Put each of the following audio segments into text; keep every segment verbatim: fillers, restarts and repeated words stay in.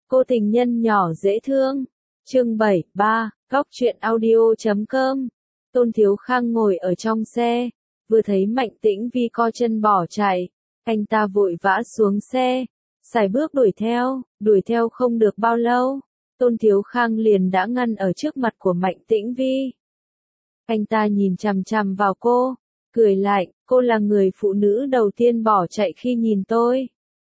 Cô tình nhân nhỏ dễ thương. Chương bảy, ba, góc truyện audio chấm com. Tôn Thiếu Khang ngồi ở trong xe, vừa thấy Mạnh Tĩnh Vi co chân bỏ chạy, anh ta vội vã xuống xe, sải bước đuổi theo, đuổi theo không được bao lâu, Tôn Thiếu Khang liền đã ngăn ở trước mặt của Mạnh Tĩnh Vi. Anh ta nhìn chằm chằm vào cô, cười lạnh, cô là người phụ nữ đầu tiên bỏ chạy khi nhìn tôi.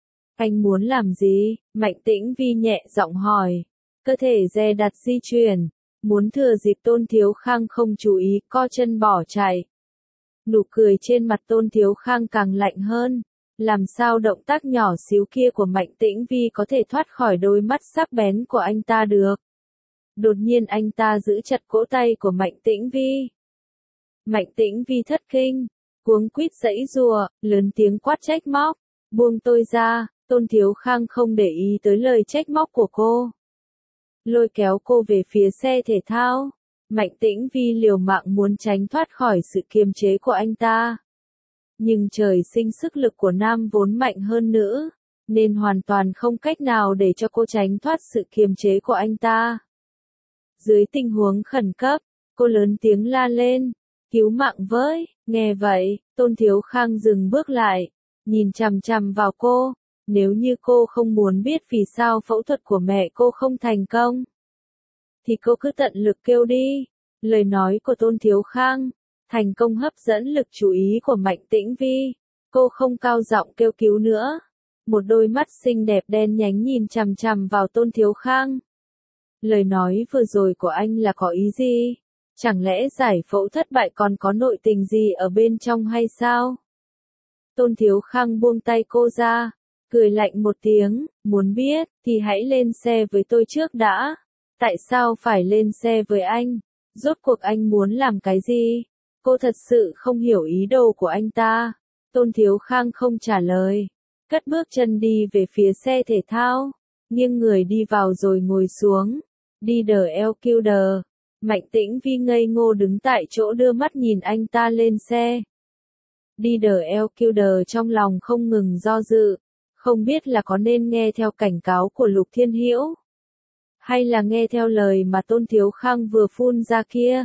Anh muốn làm gì? Mạnh Tĩnh Vi nhẹ giọng hỏi. Cơ thể dè đặt di chuyển, muốn thừa dịp Tôn Thiếu Khang không chú ý co chân bỏ chạy. Nụ cười trên mặt Tôn Thiếu Khang càng lạnh hơn. Làm sao động tác nhỏ xíu kia của Mạnh Tĩnh Vi có thể thoát khỏi đôi mắt sắc bén của anh ta được? Đột nhiên anh ta giữ chặt cổ tay của Mạnh Tĩnh Vi. Mạnh Tĩnh Vi thất kinh, cuống quýt giãy giụa, lớn tiếng quát trách móc. Buông tôi ra. Tôn Thiếu Khang không để ý tới lời trách móc của cô. Lôi kéo cô về phía xe thể thao. Mạnh Tĩnh Vi liều mạng muốn tránh thoát khỏi sự kiềm chế của anh ta. Nhưng trời sinh sức lực của nam vốn mạnh hơn nữ, nên hoàn toàn không cách nào để cho cô tránh thoát sự kiềm chế của anh ta. Dưới tình huống khẩn cấp, cô lớn tiếng la lên, cứu mạng với. Nghe vậy, Tôn Thiếu Khang dừng bước lại, nhìn chằm chằm vào cô. Nếu như cô không muốn biết vì sao phẫu thuật của mẹ cô không thành công, thì cô cứ tận lực kêu đi. Lời nói của Tôn Thiếu Khang thành công hấp dẫn lực chú ý của Mạnh Tĩnh Vi. Cô không cao giọng kêu cứu nữa. Một đôi mắt xinh đẹp đen nhánh nhìn chằm chằm vào Tôn Thiếu Khang. Lời nói vừa rồi của anh là có ý gì? Chẳng lẽ giải phẫu thất bại còn có nội tình gì ở bên trong hay sao? Tôn Thiếu Khang buông tay cô ra, cười lạnh một tiếng, muốn biết, thì hãy lên xe với tôi trước đã. Tại sao phải lên xe với anh? Rốt cuộc anh muốn làm cái gì? Cô thật sự không hiểu ý đồ của anh ta. Tôn Thiếu Khang không trả lời, cất bước chân đi về phía xe thể thao, nghiêng người đi vào rồi ngồi xuống. Đi đờ eo kêu đờ. Mạnh Tĩnh Vi ngây ngô đứng tại chỗ đưa mắt nhìn anh ta lên xe. Đi đờ eo kêu đờ trong lòng không ngừng do dự. Không biết là có nên nghe theo cảnh cáo của Lục Thiên Hữu, hay là nghe theo lời mà Tôn Thiếu Khang vừa phun ra kia.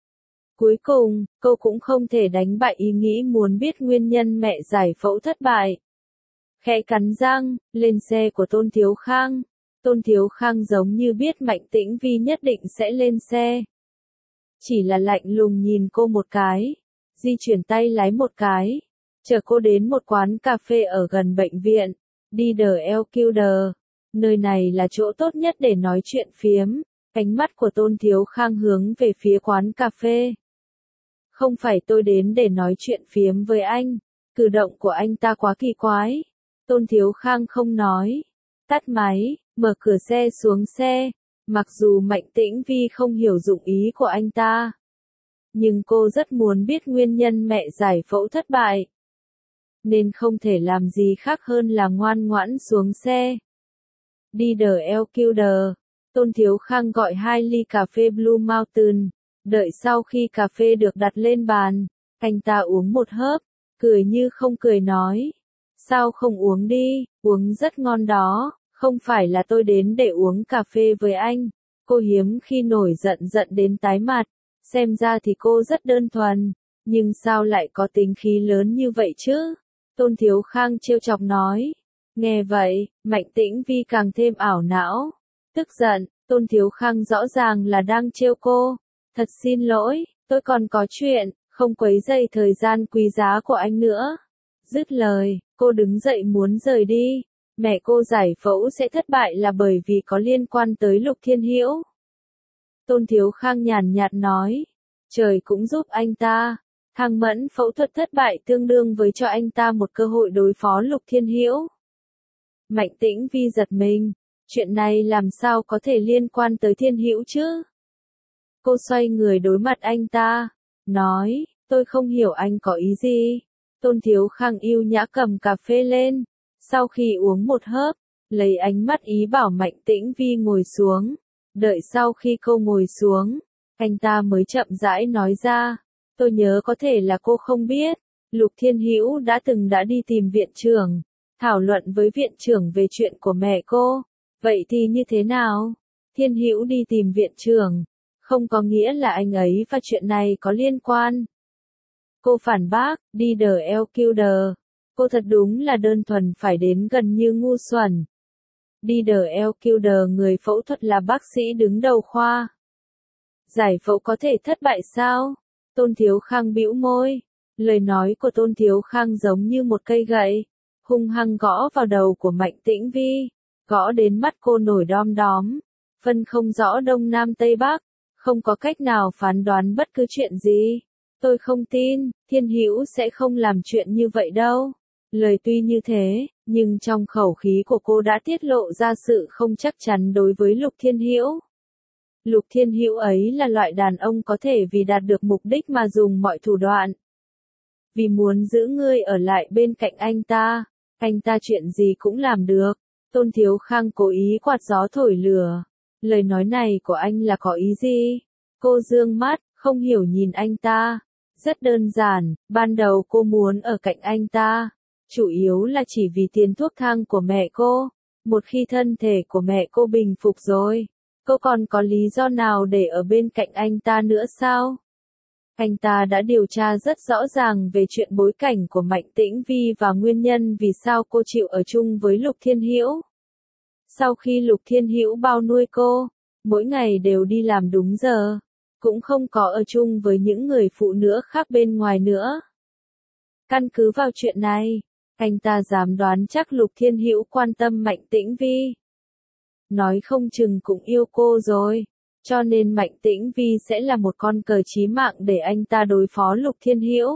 Cuối cùng, cô cũng không thể đánh bại ý nghĩ muốn biết nguyên nhân mẹ giải phẫu thất bại. Khẽ cắn răng, lên xe của Tôn Thiếu Khang. Tôn Thiếu Khang giống như biết Mạnh Tĩnh Vi nhất định sẽ lên xe. Chỉ là lạnh lùng nhìn cô một cái, di chuyển tay lái một cái, chở cô đến một quán cà phê ở gần bệnh viện. Đi đờ eo kêu đờ. Nơi này là chỗ tốt nhất để nói chuyện phiếm. Ánh mắt của Tôn Thiếu Khang hướng về phía quán cà phê. Không phải tôi đến để nói chuyện phiếm với anh. Cử động của anh ta quá kỳ quái. Tôn Thiếu Khang không nói. Tắt máy, mở cửa xe xuống xe. Mặc dù Mạnh Tĩnh Vi không hiểu dụng ý của anh ta, nhưng cô rất muốn biết nguyên nhân mẹ giải phẫu thất bại, nên không thể làm gì khác hơn là ngoan ngoãn xuống xe. Đi đờ eo kêu đờ. Tôn Thiếu Khang gọi hai ly cà phê Blue Mountain. Đợi sau khi cà phê được đặt lên bàn, anh ta uống một hớp, cười như không cười nói. Sao không uống đi, uống rất ngon đó. Không phải là tôi đến để uống cà phê với anh. Cô hiếm khi nổi giận giận đến tái mặt. Xem ra thì cô rất đơn thuần, nhưng sao lại có tính khí lớn như vậy chứ? Tôn Thiếu Khang trêu chọc nói. Nghe vậy, Mạnh Tĩnh Vi càng thêm ảo não. Tức giận, Tôn Thiếu Khang rõ ràng là đang trêu cô. Thật xin lỗi, tôi còn có chuyện, không quấy rầy thời gian quý giá của anh nữa. Dứt lời, cô đứng dậy muốn rời đi. Mẹ cô giải phẫu sẽ thất bại là bởi vì có liên quan tới Lục Thiên Hữu. Tôn Thiếu Khang nhàn nhạt nói. Trời cũng giúp anh ta. Thang Mẫn phẫu thuật thất bại tương đương với cho anh ta một cơ hội đối phó Lục Thiên Hữu. Mạnh Tĩnh Vi giật mình. Chuyện này làm sao có thể liên quan tới Thiên Hữu chứ? Cô xoay người đối mặt anh ta, nói, tôi không hiểu anh có ý gì. Tôn Thiếu Khang yêu nhã cầm cà phê lên. Sau khi uống một hớp, lấy ánh mắt ý bảo Mạnh Tĩnh Vi ngồi xuống. Đợi sau khi cô ngồi xuống, anh ta mới chậm rãi nói ra. Tôi nhớ có thể là cô không biết, Lục Thiên Hữu đã từng đã đi tìm viện trưởng, thảo luận với viện trưởng về chuyện của mẹ cô. Vậy thì như thế nào? Thiên Hữu đi tìm viện trưởng, không có nghĩa là anh ấy và chuyện này có liên quan. Cô phản bác, Leader Elkilder. Cô thật đúng là đơn thuần phải đến gần như ngu xuẩn. Leader Elkilder, người phẫu thuật là bác sĩ đứng đầu khoa. Giải phẫu có thể thất bại sao? Tôn Thiếu Khang bĩu môi. Lời nói của Tôn Thiếu Khang giống như một cây gậy, hung hăng gõ vào đầu của Mạnh Tĩnh Vi, gõ đến mắt cô nổi đom đóm, phân không rõ đông nam tây bắc, không có cách nào phán đoán bất cứ chuyện gì. Tôi không tin, Thiên Hữu sẽ không làm chuyện như vậy đâu. Lời tuy như thế, nhưng trong khẩu khí của cô đã tiết lộ ra sự không chắc chắn đối với Lục Thiên Hữu. Lục Thiên Hữu ấy là loại đàn ông có thể vì đạt được mục đích mà dùng mọi thủ đoạn. Vì muốn giữ ngươi ở lại bên cạnh anh ta, anh ta chuyện gì cũng làm được. Tôn Thiếu Khang cố ý quạt gió thổi lửa. Lời nói này của anh là có ý gì? Cô dương mắt, không hiểu nhìn anh ta. Rất đơn giản, ban đầu cô muốn ở cạnh anh ta. Chủ yếu là chỉ vì tiền thuốc thang của mẹ cô. Một khi thân thể của mẹ cô bình phục rồi, cô còn có lý do nào để ở bên cạnh anh ta nữa sao? Anh ta đã điều tra rất rõ ràng về chuyện bối cảnh của Mạnh Tĩnh Vi và nguyên nhân vì sao cô chịu ở chung với Lục Thiên Hữu. Sau khi Lục Thiên Hữu bao nuôi cô, mỗi ngày đều đi làm đúng giờ, cũng không có ở chung với những người phụ nữ khác bên ngoài nữa. Căn cứ vào chuyện này, anh ta dám đoán chắc Lục Thiên Hữu quan tâm Mạnh Tĩnh Vi. Nói không chừng cũng yêu cô rồi, cho nên Mạnh Tĩnh Vi sẽ là một con cờ chí mạng để anh ta đối phó Lục Thiên Hữu.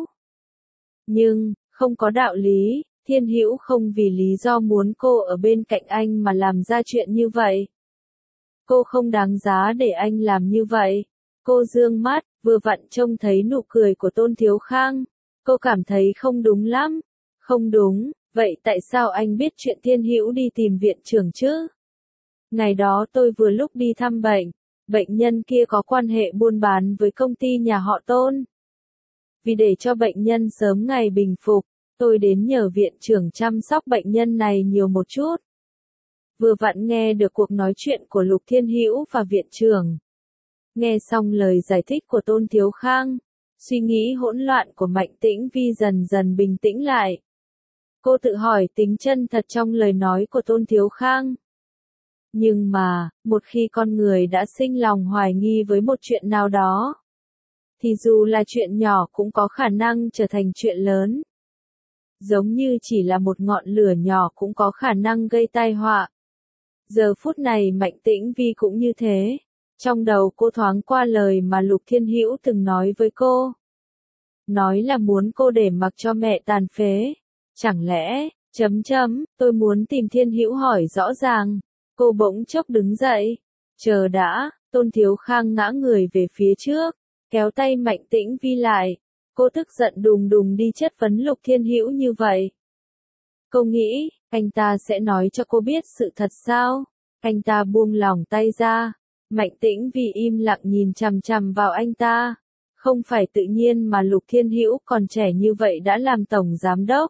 Nhưng, không có đạo lý, Thiên Hữu không vì lý do muốn cô ở bên cạnh anh mà làm ra chuyện như vậy. Cô không đáng giá để anh làm như vậy. Cô dương mắt, vừa vặn trông thấy nụ cười của Tôn Thiếu Khang. Cô cảm thấy không đúng lắm. Không đúng, vậy tại sao anh biết chuyện Thiên Hữu đi tìm viện trưởng chứ? Ngày đó tôi vừa lúc đi thăm bệnh, bệnh nhân kia có quan hệ buôn bán với công ty nhà họ Tôn. Vì để cho bệnh nhân sớm ngày bình phục, tôi đến nhờ viện trưởng chăm sóc bệnh nhân này nhiều một chút. Vừa vặn nghe được cuộc nói chuyện của Lục Thiên Hữu và viện trưởng. Nghe xong lời giải thích của Tôn Thiếu Khang, suy nghĩ hỗn loạn của Mạnh Tĩnh Vi dần dần bình tĩnh lại. Cô tự hỏi tính chân thật trong lời nói của Tôn Thiếu Khang. Nhưng mà, một khi con người đã sinh lòng hoài nghi với một chuyện nào đó, thì dù là chuyện nhỏ cũng có khả năng trở thành chuyện lớn. Giống như chỉ là một ngọn lửa nhỏ cũng có khả năng gây tai họa. Giờ phút này Mạnh Tĩnh Vi cũng như thế. Trong đầu cô thoáng qua lời mà Lục Thiên Hữu từng nói với cô. Nói là muốn cô để mặc cho mẹ tàn phế. Chẳng lẽ, chấm chấm, tôi muốn tìm Thiên Hữu hỏi rõ ràng. Cô bỗng chốc đứng dậy. Chờ đã, Tôn Thiếu Khang ngã người về phía trước, kéo tay Mạnh Tĩnh Vi lại. Cô tức giận đùng đùng đi chất vấn Lục Thiên Hữu như vậy. Cô nghĩ, anh ta sẽ nói cho cô biết sự thật sao? Anh ta buông lỏng tay ra. Mạnh Tĩnh Vi im lặng nhìn chằm chằm vào anh ta. Không phải tự nhiên mà Lục Thiên Hữu còn trẻ như vậy đã làm tổng giám đốc.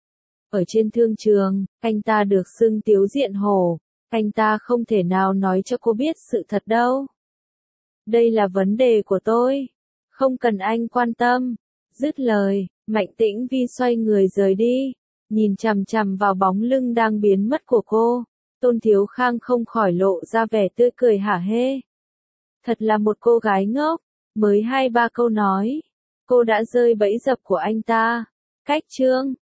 Ở trên thương trường, anh ta được xưng Tiếu Diện Hổ. Anh ta không thể nào nói cho cô biết sự thật đâu. Đây là vấn đề của tôi. Không cần anh quan tâm. Dứt lời, Mạnh Tĩnh Vi xoay người rời đi. Nhìn chằm chằm vào bóng lưng đang biến mất của cô. Tôn Thiếu Khang không khỏi lộ ra vẻ tươi cười hả hê. Thật là một cô gái ngốc. Mới hai ba câu nói, cô đã rơi bẫy dập của anh ta. Cách chương